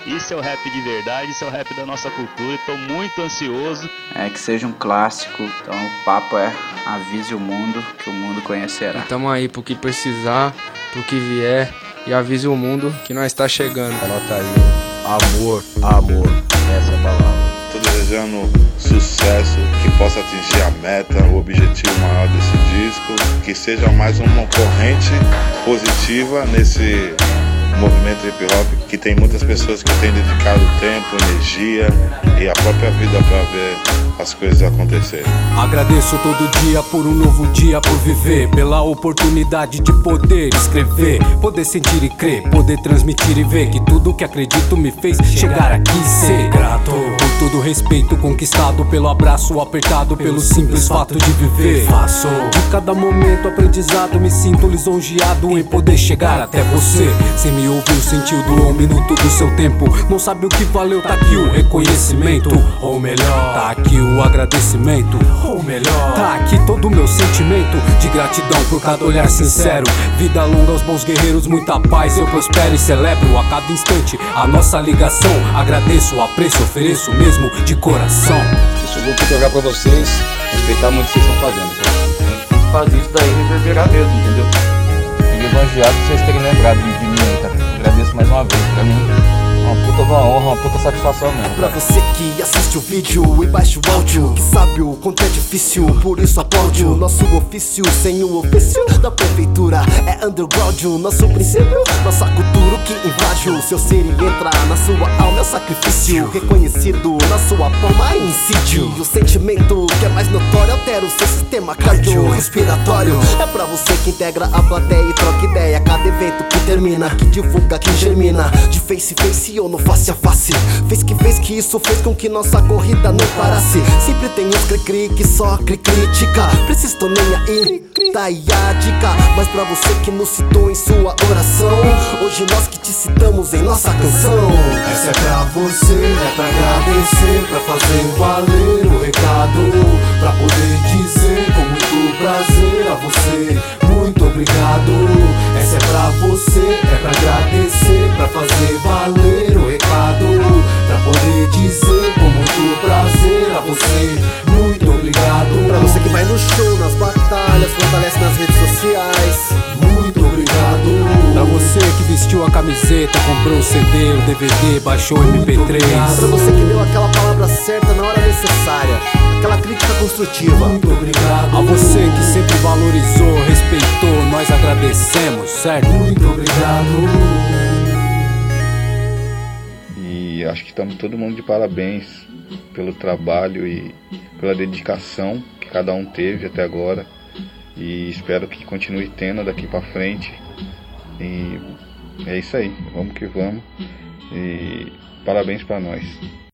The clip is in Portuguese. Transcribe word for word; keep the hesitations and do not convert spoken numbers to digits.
Isso é o rap de verdade, isso é o rap da nossa cultura. Estou muito ansioso. É que seja um clássico, então o papo é avise o mundo que o mundo conhecerá. Tamo aí pro que precisar, pro que vier, e avise o mundo que nós tá chegando. Anota aí, amor, amor, essa é a palavra. Tô desejando sucesso, que possa atingir a meta, o objetivo maior desse disco, que seja mais uma corrente positiva nesse movimento hip hop, que tem muitas pessoas que têm dedicado tempo, energia e a própria vida para ver as coisas acontecerem. Agradeço todo dia por um novo dia por viver, pela oportunidade de poder escrever, poder sentir e crer, poder transmitir e ver que tudo que acredito me fez chegar aqui e ser grato por todo o respeito conquistado, pelo abraço apertado, pelo simples fato de viver. Faço de cada momento aprendizado, me sinto lisonjeado em poder chegar até você. Cê me ouviu, sentiu, doou um minuto do seu tempo, não sabe o que valeu, tá aqui o reconhecimento, ou melhor, tá aqui o agradecimento, ou melhor, tá aqui todo o meu sentimento de gratidão por cada olhar sincero. Vida longa aos bons guerreiros, muita paz, eu prospero e celebro a cada instante a nossa ligação. Agradeço, apreço, ofereço mesmo de coração. Isso eu vou jogar pra vocês, respeitar muito o que vocês estão fazendo. Tem que fazer isso daí reverberar mesmo, entendeu? E elogiar que vocês terem lembrado de mim aí, cara. Agradeço mais uma vez, pra mim uma puta uma honra, uma puta satisfação mesmo. Pra você que assiste o vídeo e baixa o áudio, que sabe o quanto é difícil, por isso aplaude o nosso ofício. Sem o ofício da prefeitura é underground, o nosso princípio, nossa cultura que invade o seu ser e entra na sua alma, é o sacrifício reconhecido na sua palma, incídio. E o sentimento que é mais notório altera o seu sistema cardiorrespiratório. É pra você que integra a plateia e troca ideia, cada evento que termina, que divulga, que germina, de face face ou no face a face. Fez que fez que isso fez com que nossa corrida não parasse. Sempre tem uns cri-cri que só cri-critica, preciso tô nem aí, tá aí a dica. Mas pra você que nos citou em sua oração, hoje nós que te citamos em nossa canção. Essa é pra você, é pra agradecer, pra fazer valer o recado, pra poder dizer com muito prazer a você, muito obrigado. Essa é pra você, é pra agradecer, pra fazer valer o recado, pra poder dizer com muito prazer a você, muito obrigado. Pra você que vai no show, nas batalhas, fortalece nas redes sociais, muito obrigado. Pra você que vestiu a camiseta, comprou o C D, o D V D, baixou o M P três. Pra você que deu aquela palavra certa na hora necessária, aquela crítica construtiva, muito obrigado. A você que sempre valorizou, respeitou, nós agradecemos, certo? Muito obrigado. E acho que estamos todo mundo de parabéns pelo trabalho e pela dedicação que cada um teve até agora, e espero que continue tendo daqui para frente. E é isso aí, vamos que vamos, e parabéns para nós.